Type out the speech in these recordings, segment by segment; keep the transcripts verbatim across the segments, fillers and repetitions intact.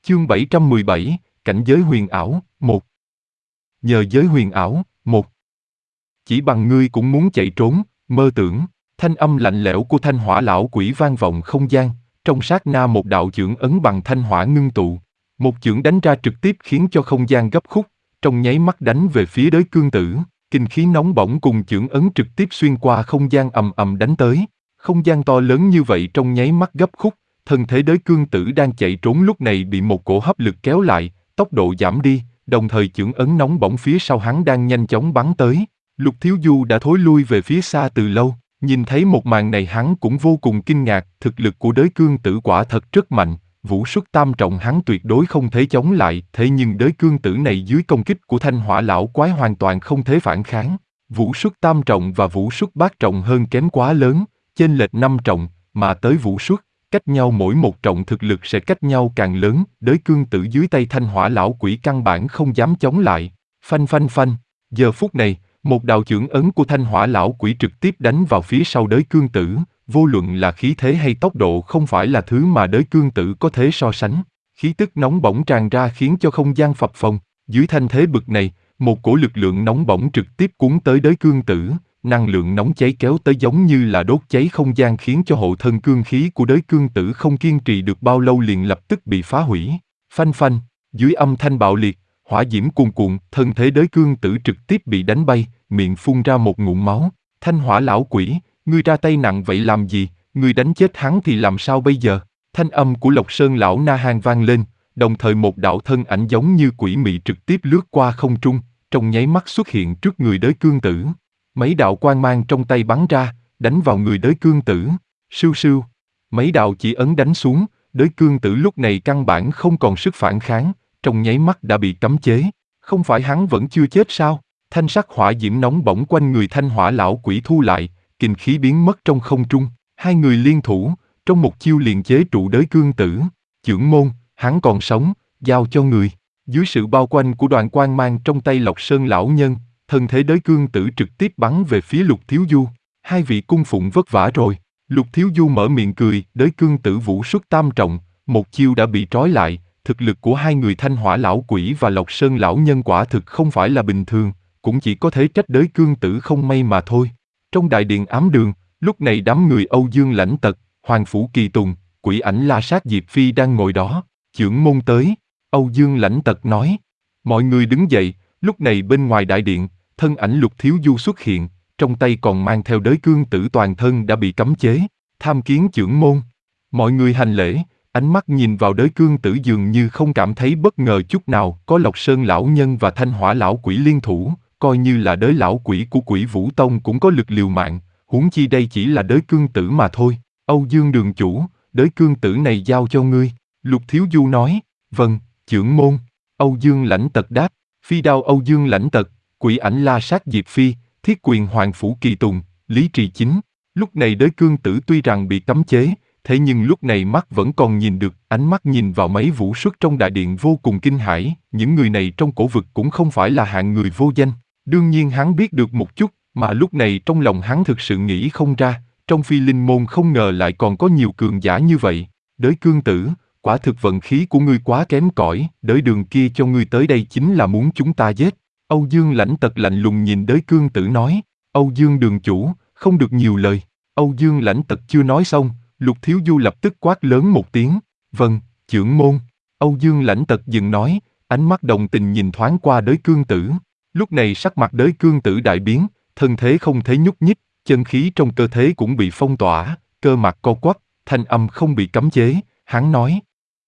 Chương bảy trăm mười bảy, Cảnh giới huyền ảo, một. Nhờ giới huyền ảo, một. Chỉ bằng ngươi cũng muốn chạy trốn, mơ tưởng. Thanh âm lạnh lẽo của thanh hỏa lão quỷ vang vọng không gian, trong sát na một đạo chưởng ấn bằng thanh hỏa ngưng tụ. Một chưởng đánh ra trực tiếp khiến cho không gian gấp khúc, trong nháy mắt đánh về phía Đới Cương Tử. Kinh khí nóng bỏng cùng chưởng ấn trực tiếp xuyên qua không gian ầm ầm đánh tới. Không gian to lớn như vậy trong nháy mắt gấp khúc, thân thế Đới Cương Tử đang chạy trốn lúc này bị một cổ hấp lực kéo lại, tốc độ giảm đi, đồng thời chưởng ấn nóng bỏng phía sau hắn đang nhanh chóng bắn tới. Lục Thiếu Du đã thối lui về phía xa từ lâu, nhìn thấy một màn này hắn cũng vô cùng kinh ngạc, thực lực của Đới Cương Tử quả thật rất mạnh, vũ xuất tam trọng hắn tuyệt đối không thể chống lại, thế nhưng Đới Cương Tử này dưới công kích của thanh hỏa lão quái hoàn toàn không thể phản kháng. Vũ xuất tam trọng và vũ xuất bát trọng hơn kém quá lớn, chênh lệch năm trọng, mà tới vũ xuất, cách nhau mỗi một trọng thực lực sẽ cách nhau càng lớn, Đới Cương Tử dưới tay thanh hỏa lão quỷ căn bản không dám chống lại. Phanh phanh phanh, giờ phút này, một đạo chưởng ấn của thanh hỏa lão quỷ trực tiếp đánh vào phía sau Đới Cương Tử, vô luận là khí thế hay tốc độ không phải là thứ mà Đới Cương Tử có thể so sánh. Khí tức nóng bỏng tràn ra khiến cho không gian phập phồng, dưới thanh thế bực này, một cổ lực lượng nóng bỏng trực tiếp cuốn tới Đới Cương Tử, năng lượng nóng cháy kéo tới giống như là đốt cháy không gian khiến cho hộ thân cương khí của Đới Cương Tử không kiên trì được bao lâu liền lập tức bị phá hủy. Phanh phanh, dưới âm thanh bạo liệt, hỏa diễm cuồn cuộn, thân thế Đới Cương Tử trực tiếp bị đánh bay, miệng phun ra một ngụm máu. Thanh hỏa lão quỷ, ngươi ra tay nặng vậy làm gì, ngươi đánh chết hắn thì làm sao bây giờ? Thanh âm của Lộc Sơn lão Na Hàn vang lên, đồng thời một đạo thân ảnh giống như quỷ mị trực tiếp lướt qua không trung, trong nháy mắt xuất hiện trước người Đới Cương Tử. Mấy đạo quang mang trong tay bắn ra, đánh vào người Đới Cương Tử. Sưu sưu, mấy đạo chỉ ấn đánh xuống, Đới Cương Tử lúc này căn bản không còn sức phản kháng, trong nháy mắt đã bị cấm chế. Không phải hắn vẫn chưa chết sao? Thanh sắc hỏa diễm nóng bỏng quanh người thanh hỏa lão quỷ thu lại, kình khí biến mất trong không trung. Hai người liên thủ, trong một chiêu liền chế trụ Đới Cương Tử. Chưởng môn, hắn còn sống, giao cho người. Dưới sự bao quanh của đoàn quang mang trong tay Lộc Sơn lão nhân, thân thế Đới Cương Tử trực tiếp bắn về phía Lục Thiếu Du. Hai vị cung phụng vất vả rồi. Lục Thiếu Du mở miệng cười, Đới Cương Tử vũ xuất tam trọng, một chiêu đã bị trói lại. Thực lực của hai người thanh hỏa lão quỷ và Lộc Sơn lão nhân quả thực không phải là bình thường, cũng chỉ có thể trách Đới Cương Tử không may mà thôi. Trong đại điện ám đường, lúc này đám người Âu Dương Lãnh Tật, Hoàng Phủ Kỳ Tùng, Quỷ Ảnh La Sát Diệp Phi đang ngồi đó. Chưởng môn tới, Âu Dương Lãnh Tật nói. Mọi người đứng dậy, lúc này bên ngoài đại điện, thân ảnh Lục Thiếu Du xuất hiện, trong tay còn mang theo Đới Cương Tử toàn thân đã bị cấm chế. Tham kiến chưởng môn. Mọi người hành lễ, ánh mắt nhìn vào Đới Cương Tử dường như không cảm thấy bất ngờ chút nào. Có Lộc Sơn lão nhân và thanh hỏa lão quỷ liên thủ, coi như là Đới lão quỷ của Quỷ Vũ Tông cũng có lực liều mạng, huống chi đây chỉ là Đới Cương Tử mà thôi. Âu Dương đường chủ, Đới Cương Tử này giao cho ngươi. Lục Thiếu Du nói. Vâng, chưởng môn. Âu Dương Lãnh Tật đáp. Phi đao Âu Dương Lãnh Tật, Quỷ Ảnh La Sát Diệp Phi, Thiết Quyền Hoàng Phủ Kỳ Tùng, Lý Trì Chính. Lúc này Đới Cương Tử tuy rằng bị cấm chế, thế nhưng lúc này mắt vẫn còn nhìn được, ánh mắt nhìn vào mấy vũ xuất trong đại điện vô cùng kinh hãi. Những người này trong cổ vực cũng không phải là hạng người vô danh. Đương nhiên hắn biết được một chút, mà lúc này trong lòng hắn thực sự nghĩ không ra, trong Phi Linh môn không ngờ lại còn có nhiều cường giả như vậy. Đới Cương Tử, quả thực vận khí của ngươi quá kém cỏi, Đới đường kia cho ngươi tới đây chính là muốn chúng ta giết. Âu Dương Lãnh Tật lạnh lùng nhìn Đới Cương Tử nói. Âu Dương đường chủ, không được nhiều lời. Âu Dương Lãnh Tật chưa nói xong, Lục Thiếu Du lập tức quát lớn một tiếng. Vâng, chưởng môn. Âu Dương Lãnh Tật dừng nói, ánh mắt đồng tình nhìn thoáng qua Đới Cương Tử. Lúc này sắc mặt Đới Cương Tử đại biến, thân thế không thể nhúc nhích, chân khí trong cơ thể cũng bị phong tỏa, cơ mặt co quắp, thanh âm không bị cấm chế. Hắn nói.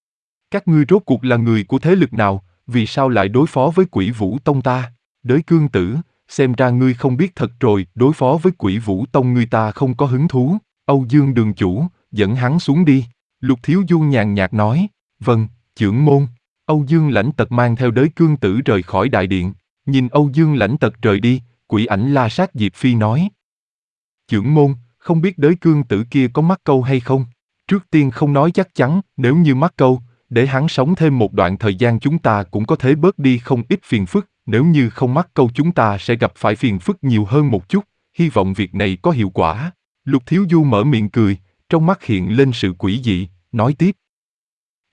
Các ngươi rốt cuộc là người của thế lực nào, vì sao lại đối phó với Quỷ Vũ Tông ta? Đới Cương Tử, xem ra ngươi không biết thật rồi, đối phó với Quỷ Vũ Tông ngươi ta không có hứng thú. Âu Dương đường chủ, dẫn hắn xuống đi. Lục Thiếu Du nhàn nhạt nói. Vâng, chưởng môn. Âu Dương Lãnh Tật mang theo Đới Cương Tử rời khỏi đại điện. Nhìn Âu Dương Lãnh Tật rời đi, Quỷ Ảnh La Sát Diệp Phi nói. Chưởng môn, không biết Đới Cương Tử kia có mắc câu hay không? Trước tiên không nói chắc chắn, nếu như mắc câu, để hắn sống thêm một đoạn thời gian chúng ta cũng có thể bớt đi không ít phiền phức. Nếu như không mắc câu chúng ta sẽ gặp phải phiền phức nhiều hơn một chút, hy vọng việc này có hiệu quả. Lục Thiếu Du mở miệng cười, trong mắt hiện lên sự quỷ dị, nói tiếp.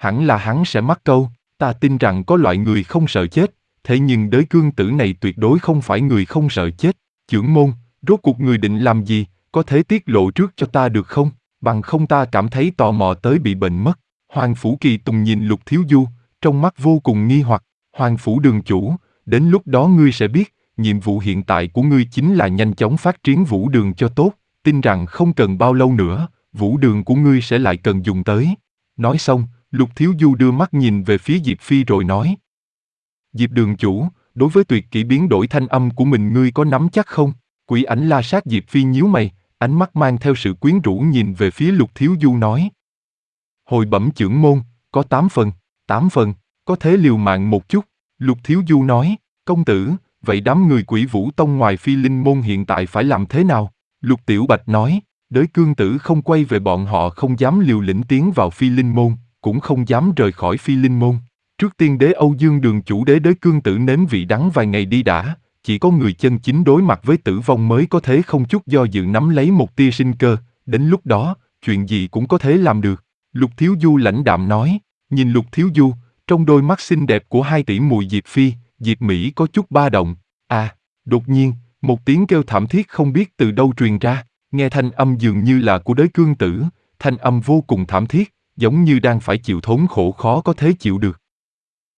hẳn là hắn sẽ mắc câu. Ta tin rằng có loại người không sợ chết, thế nhưng đới cương tử này tuyệt đối không phải người không sợ chết. Chưởng môn, rốt cuộc người định làm gì, có thể tiết lộ trước cho ta được không? Bằng không ta cảm thấy tò mò tới bị bệnh mất. Hoàng Phủ Kỳ Tùng nhìn Lục Thiếu Du, trong mắt vô cùng nghi hoặc. Hoàng Phủ đường chủ, đến lúc đó ngươi sẽ biết, nhiệm vụ hiện tại của ngươi chính là nhanh chóng phát triển vũ đường cho tốt, tin rằng không cần bao lâu nữa, vũ đường của ngươi sẽ lại cần dùng tới. Nói xong, Lục Thiếu Du đưa mắt nhìn về phía Diệp Phi rồi nói. Diệp đường chủ, đối với tuyệt kỹ biến đổi thanh âm của mình ngươi có nắm chắc không? Quỷ ảnh la sát Diệp Phi nhíu mày, ánh mắt mang theo sự quyến rũ nhìn về phía Lục Thiếu Du nói. Hồi bẩm chưởng môn, có tám phần, tám phần, có thể liều mạng một chút. Lục Thiếu Du nói, công tử, vậy đám người Quỷ Vũ Tông ngoài Phi Linh môn hiện tại phải làm thế nào? Lục Tiểu Bạch nói, đới cương tử không quay về bọn họ không dám liều lĩnh tiến vào Phi Linh môn, cũng không dám rời khỏi Phi Linh môn. Trước tiên đế Âu Dương đường chủ đế đới cương tử nếm vị đắng vài ngày đi đã, chỉ có người chân chính đối mặt với tử vong mới có thể không chút do dự nắm lấy một tia sinh cơ, đến lúc đó, chuyện gì cũng có thể làm được. Lục Thiếu Du lãnh đạm nói, nhìn Lục Thiếu Du, trong đôi mắt xinh đẹp của hai tỷ muội Diệp Phi, Diệp Mỹ có chút ba động. À, đột nhiên, một tiếng kêu thảm thiết không biết từ đâu truyền ra, nghe thanh âm dường như là của đới cương tử, thanh âm vô cùng thảm thiết, giống như đang phải chịu thốn khổ khó có thể chịu được.